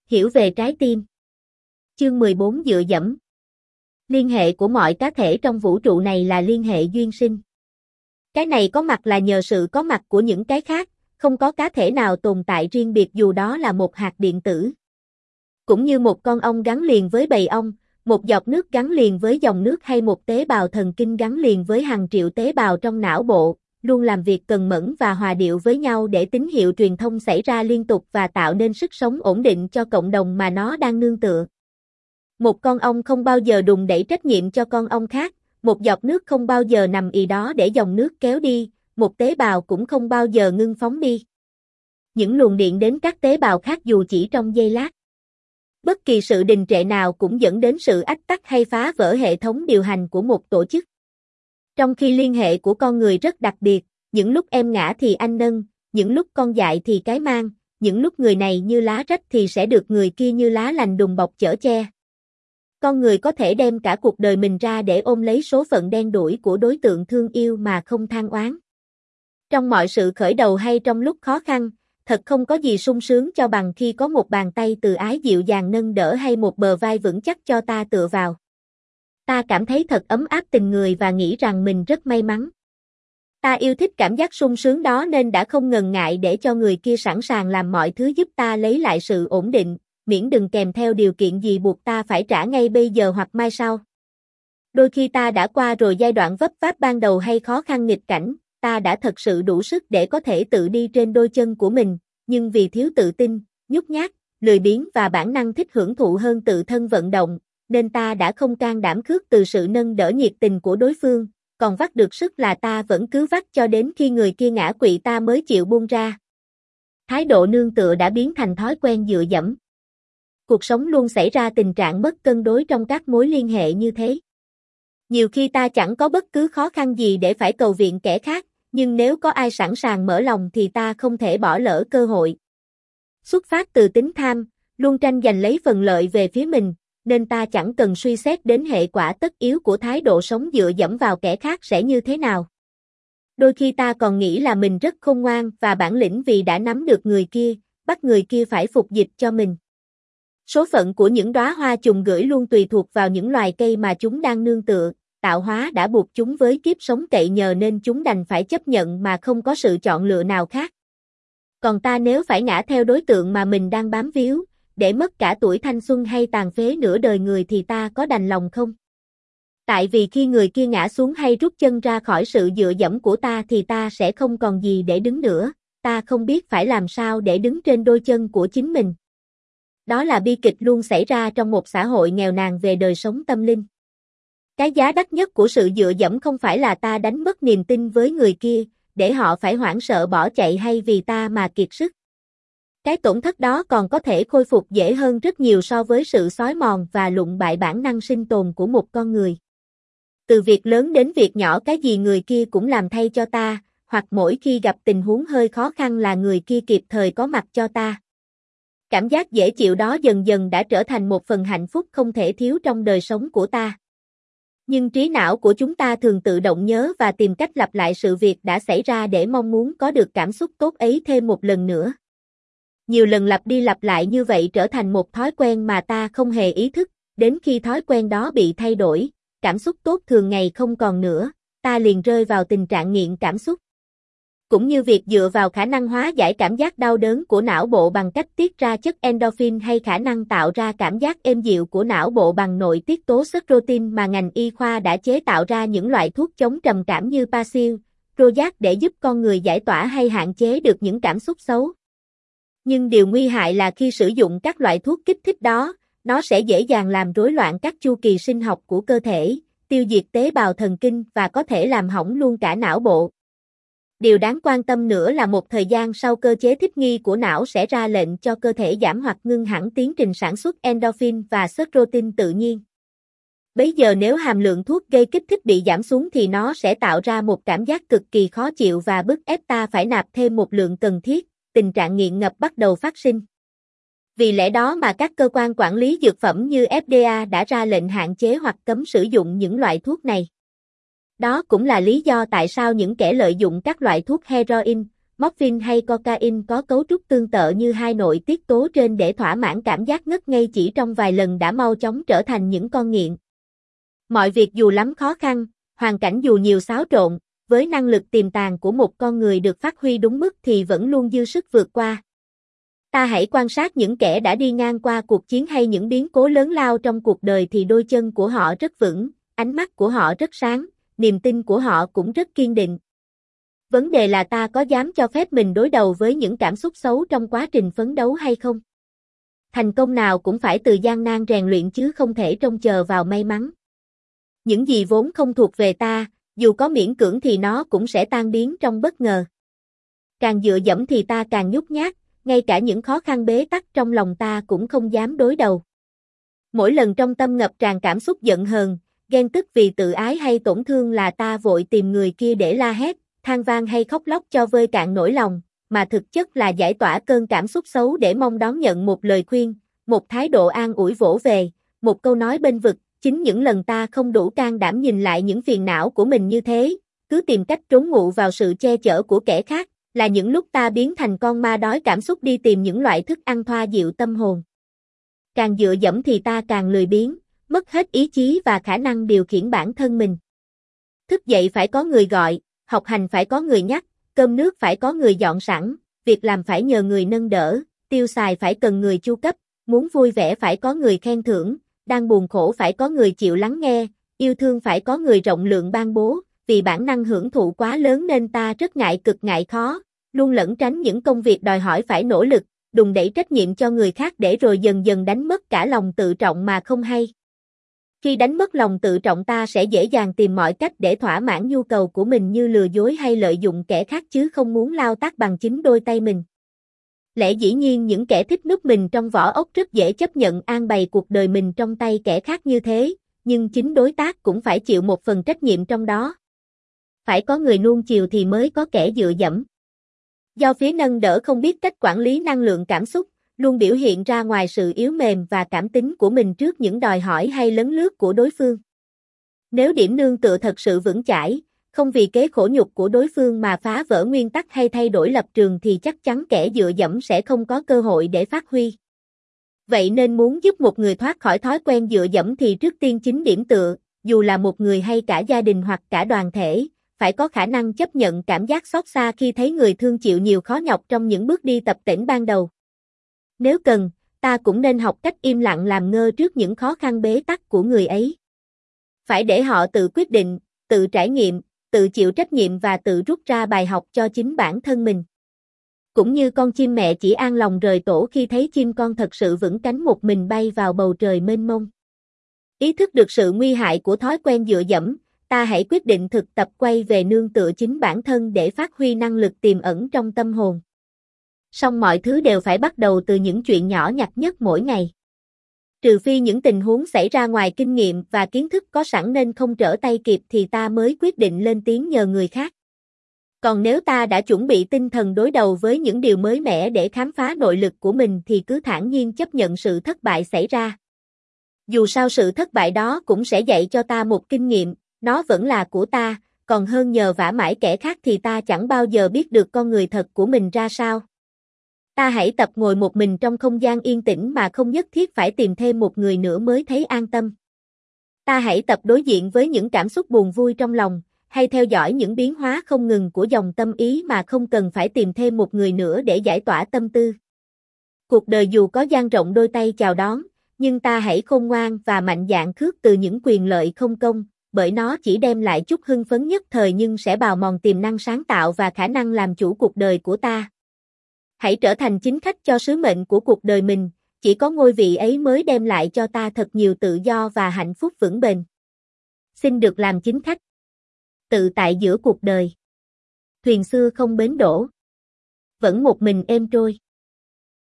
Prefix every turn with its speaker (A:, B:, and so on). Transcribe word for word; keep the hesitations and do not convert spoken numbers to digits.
A: Hiểu về trái tim. Chương mười bốn dựa dẫm. Liên hệ của mọi cá thể trong vũ trụ này là liên hệ duyên sinh. Cái này có mặt là nhờ sự có mặt của những cái khác, không có cá thể nào tồn tại riêng biệt dù đó là một hạt điện tử. Cũng như một con ong gắn liền với bầy ong, một giọt nước gắn liền với dòng nước hay một tế bào thần kinh gắn liền với hàng triệu tế bào trong não bộ, luôn làm việc cần mẫn và hòa điệu với nhau để tín hiệu truyền thông xảy ra liên tục và tạo nên sức sống ổn định cho cộng đồng mà nó đang nương tựa. Một con ong không bao giờ đùn đẩy trách nhiệm cho con ong khác, một giọt nước không bao giờ nằm ì đó để dòng nước kéo đi, một tế bào cũng không bao giờ ngưng phóng đi những luồng điện đến các tế bào khác dù chỉ trong giây lát. Bất kỳ sự đình trệ nào cũng dẫn đến sự ách tắc hay phá vỡ hệ thống điều hành của một tổ chức. Trong khi liên hệ của con người rất đặc biệt, những lúc em ngã thì anh nâng, những lúc con dại thì cái mang, những lúc người này như lá rách thì sẽ được người kia như lá lành đùm bọc chở che. Con người có thể đem cả cuộc đời mình ra để ôm lấy số phận đen đủi của đối tượng thương yêu mà không than oán. Trong mọi sự khởi đầu hay trong lúc khó khăn, thật không có gì sung sướng cho bằng khi có một bàn tay từ ái dịu dàng nâng đỡ hay một bờ vai vững chắc cho ta tựa vào. Ta cảm thấy thật ấm áp tình người và nghĩ rằng mình rất may mắn. Ta yêu thích cảm giác sung sướng đó nên đã không ngần ngại để cho người kia sẵn sàng làm mọi thứ giúp ta lấy lại sự ổn định, miễn đừng kèm theo điều kiện gì buộc ta phải trả ngay bây giờ hoặc mai sau. Đôi khi ta đã qua rồi giai đoạn vấp váp ban đầu hay khó khăn nghịch cảnh, ta đã thật sự đủ sức để có thể tự đi trên đôi chân của mình, nhưng vì thiếu tự tin, nhút nhát, lười biếng và bản năng thích hưởng thụ hơn tự thân vận động, nên ta đã không can đảm khước từ sự nâng đỡ nhiệt tình của đối phương, còn vắt được sức là ta vẫn cứ vắt cho đến khi người kia ngã quỵ ta mới chịu buông ra. Thái độ nương tựa đã biến thành thói quen dựa dẫm. Cuộc sống luôn xảy ra tình trạng mất cân đối trong các mối liên hệ như thế. Nhiều khi ta chẳng có bất cứ khó khăn gì để phải cầu viện kẻ khác, nhưng nếu có ai sẵn sàng mở lòng thì ta không thể bỏ lỡ cơ hội. Xuất phát từ tính tham, luôn tranh giành lấy phần lợi về phía mình, nên ta chẳng cần suy xét đến hệ quả tất yếu của thái độ sống dựa dẫm vào kẻ khác sẽ như thế nào. Đôi khi ta còn nghĩ là mình rất khôn ngoan và bản lĩnh vì đã nắm được người kia, bắt người kia phải phục dịch cho mình. Số phận của những đóa hoa trùng gửi luôn tùy thuộc vào những loài cây mà chúng đang nương tựa, tạo hóa đã buộc chúng với kiếp sống cậy nhờ nên chúng đành phải chấp nhận mà không có sự chọn lựa nào khác. Còn ta nếu phải ngã theo đối tượng mà mình đang bám víu, để mất cả tuổi thanh xuân hay tàn phế nửa đời người thì ta có đành lòng không? Tại vì khi người kia ngã xuống hay rút chân ra khỏi sự dựa dẫm của ta thì ta sẽ không còn gì để đứng nữa, ta không biết phải làm sao để đứng trên đôi chân của chính mình. Đó là bi kịch luôn xảy ra trong một xã hội nghèo nàn về đời sống tâm linh. Cái giá đắt nhất của sự dựa dẫm không phải là ta đánh mất niềm tin với người kia, để họ phải hoảng sợ bỏ chạy hay vì ta mà kiệt sức. Cái tổn thất đó còn có thể khôi phục dễ hơn rất nhiều so với sự xói mòn và lụng bại bản năng sinh tồn của một con người. Từ việc lớn đến việc nhỏ cái gì người kia cũng làm thay cho ta, hoặc mỗi khi gặp tình huống hơi khó khăn là người kia kịp thời có mặt cho ta. Cảm giác dễ chịu đó dần dần đã trở thành một phần hạnh phúc không thể thiếu trong đời sống của ta. Nhưng trí não của chúng ta thường tự động nhớ và tìm cách lặp lại sự việc đã xảy ra để mong muốn có được cảm xúc tốt ấy thêm một lần nữa. Nhiều lần lặp đi lặp lại như vậy trở thành một thói quen mà ta không hề ý thức, đến khi thói quen đó bị thay đổi, cảm xúc tốt thường ngày không còn nữa, ta liền rơi vào tình trạng nghiện cảm xúc. Cũng như việc dựa vào khả năng hóa giải cảm giác đau đớn của não bộ bằng cách tiết ra chất endorphin hay khả năng tạo ra cảm giác êm dịu của não bộ bằng nội tiết tố serotonin mà ngành y khoa đã chế tạo ra những loại thuốc chống trầm cảm như Paxil, Prozac để giúp con người giải tỏa hay hạn chế được những cảm xúc xấu. Nhưng điều nguy hại là khi sử dụng các loại thuốc kích thích đó, nó sẽ dễ dàng làm rối loạn các chu kỳ sinh học của cơ thể, tiêu diệt tế bào thần kinh và có thể làm hỏng luôn cả não bộ. Điều đáng quan tâm nữa là một thời gian sau cơ chế thích nghi của não sẽ ra lệnh cho cơ thể giảm hoặc ngưng hẳn tiến trình sản xuất endorphin và serotonin tự nhiên. Bấy giờ nếu hàm lượng thuốc gây kích thích bị giảm xuống thì nó sẽ tạo ra một cảm giác cực kỳ khó chịu và bức ép ta phải nạp thêm một lượng cần thiết, tình trạng nghiện ngập bắt đầu phát sinh. Vì lẽ đó mà các cơ quan quản lý dược phẩm như ép đê a đã ra lệnh hạn chế hoặc cấm sử dụng những loại thuốc này. Đó cũng là lý do tại sao những kẻ lợi dụng các loại thuốc heroin, morphine hay cocaine có cấu trúc tương tự như hai nội tiết tố trên để thỏa mãn cảm giác ngất ngây chỉ trong vài lần đã mau chóng trở thành những con nghiện. Mọi việc dù lắm khó khăn, hoàn cảnh dù nhiều xáo trộn, với năng lực tiềm tàng của một con người được phát huy đúng mức thì vẫn luôn dư sức vượt qua. Ta hãy quan sát những kẻ đã đi ngang qua cuộc chiến hay những biến cố lớn lao trong cuộc đời thì đôi chân của họ rất vững, ánh mắt của họ rất sáng, niềm tin của họ cũng rất kiên định. Vấn đề là ta có dám cho phép mình đối đầu với những cảm xúc xấu trong quá trình phấn đấu hay không? Thành công nào cũng phải từ gian nan rèn luyện chứ không thể trông chờ vào may mắn. Những gì vốn không thuộc về ta, dù có miễn cưỡng thì nó cũng sẽ tan biến trong bất ngờ. Càng dựa dẫm thì ta càng nhút nhát, ngay cả những khó khăn bế tắc trong lòng ta cũng không dám đối đầu. Mỗi lần trong tâm ngập tràn cảm xúc giận hờn, ghen tức vì tự ái hay tổn thương là ta vội tìm người kia để la hét, than vang hay khóc lóc cho vơi cạn nỗi lòng, mà thực chất là giải tỏa cơn cảm xúc xấu để mong đón nhận một lời khuyên, một thái độ an ủi vỗ về, một câu nói bênh vực. Chính những lần ta không đủ can đảm nhìn lại những phiền não của mình như thế, cứ tìm cách trốn ngụ vào sự che chở của kẻ khác, là những lúc ta biến thành con ma đói cảm xúc đi tìm những loại thức ăn thoa dịu tâm hồn. Càng dựa dẫm thì ta càng lười biếng, mất hết ý chí và khả năng điều khiển bản thân mình. Thức dậy phải có người gọi, học hành phải có người nhắc, cơm nước phải có người dọn sẵn, việc làm phải nhờ người nâng đỡ, tiêu xài phải cần người chu cấp, muốn vui vẻ phải có người khen thưởng, đang buồn khổ phải có người chịu lắng nghe, yêu thương phải có người rộng lượng ban bố, vì bản năng hưởng thụ quá lớn nên ta rất ngại cực ngại khó, luôn lẩn tránh những công việc đòi hỏi phải nỗ lực, đùn đẩy trách nhiệm cho người khác để rồi dần dần đánh mất cả lòng tự trọng mà không hay. Khi đánh mất lòng tự trọng ta sẽ dễ dàng tìm mọi cách để thỏa mãn nhu cầu của mình như lừa dối hay lợi dụng kẻ khác chứ không muốn lao tác bằng chính đôi tay mình. Lẽ dĩ nhiên những kẻ thích núp mình trong vỏ ốc rất dễ chấp nhận an bày cuộc đời mình trong tay kẻ khác như thế, nhưng chính đối tác cũng phải chịu một phần trách nhiệm trong đó. Phải có người nuông chiều thì mới có kẻ dựa dẫm. Do phía nâng đỡ không biết cách quản lý năng lượng cảm xúc, luôn biểu hiện ra ngoài sự yếu mềm và cảm tính của mình trước những đòi hỏi hay lấn lướt của đối phương. Nếu điểm nương tựa thật sự vững chãi, không vì kế khổ nhục của đối phương mà phá vỡ nguyên tắc hay thay đổi lập trường thì chắc chắn kẻ dựa dẫm sẽ không có cơ hội để phát huy. Vậy nên muốn giúp một người thoát khỏi thói quen dựa dẫm thì trước tiên chính điểm tựa, dù là một người hay cả gia đình hoặc cả đoàn thể, phải có khả năng chấp nhận cảm giác xót xa khi thấy người thương chịu nhiều khó nhọc trong những bước đi tập tễnh ban đầu. Nếu cần, ta cũng nên học cách im lặng làm ngơ trước những khó khăn bế tắc của người ấy. Phải để họ tự quyết định, tự trải nghiệm, tự chịu trách nhiệm và tự rút ra bài học cho chính bản thân mình. Cũng như con chim mẹ chỉ an lòng rời tổ khi thấy chim con thật sự vững cánh một mình bay vào bầu trời mênh mông. Ý thức được sự nguy hại của thói quen dựa dẫm, ta hãy quyết định thực tập quay về nương tựa chính bản thân để phát huy năng lực tiềm ẩn trong tâm hồn. Song mọi thứ đều phải bắt đầu từ những chuyện nhỏ nhặt nhất mỗi ngày. Trừ phi những tình huống xảy ra ngoài kinh nghiệm và kiến thức có sẵn nên không trở tay kịp thì ta mới quyết định lên tiếng nhờ người khác. Còn nếu ta đã chuẩn bị tinh thần đối đầu với những điều mới mẻ để khám phá nội lực của mình thì cứ thản nhiên chấp nhận sự thất bại xảy ra. Dù sao sự thất bại đó cũng sẽ dạy cho ta một kinh nghiệm, nó vẫn là của ta, còn hơn nhờ vả mãi kẻ khác thì ta chẳng bao giờ biết được con người thật của mình ra sao. Ta hãy tập ngồi một mình trong không gian yên tĩnh mà không nhất thiết phải tìm thêm một người nữa mới thấy an tâm. Ta hãy tập đối diện với những cảm xúc buồn vui trong lòng, hay theo dõi những biến hóa không ngừng của dòng tâm ý mà không cần phải tìm thêm một người nữa để giải tỏa tâm tư. Cuộc đời dù có dang rộng đôi tay chào đón, nhưng ta hãy khôn ngoan và mạnh dạn khước từ những quyền lợi không công, bởi nó chỉ đem lại chút hưng phấn nhất thời nhưng sẽ bào mòn tiềm năng sáng tạo và khả năng làm chủ cuộc đời của ta. Hãy trở thành chính khách cho sứ mệnh của cuộc đời mình, chỉ có ngôi vị ấy mới đem lại cho ta thật nhiều tự do và hạnh phúc vững bền. Xin được làm chính khách. Tự tại giữa cuộc đời. Thuyền xưa không bến đỗ. Vẫn một mình êm trôi.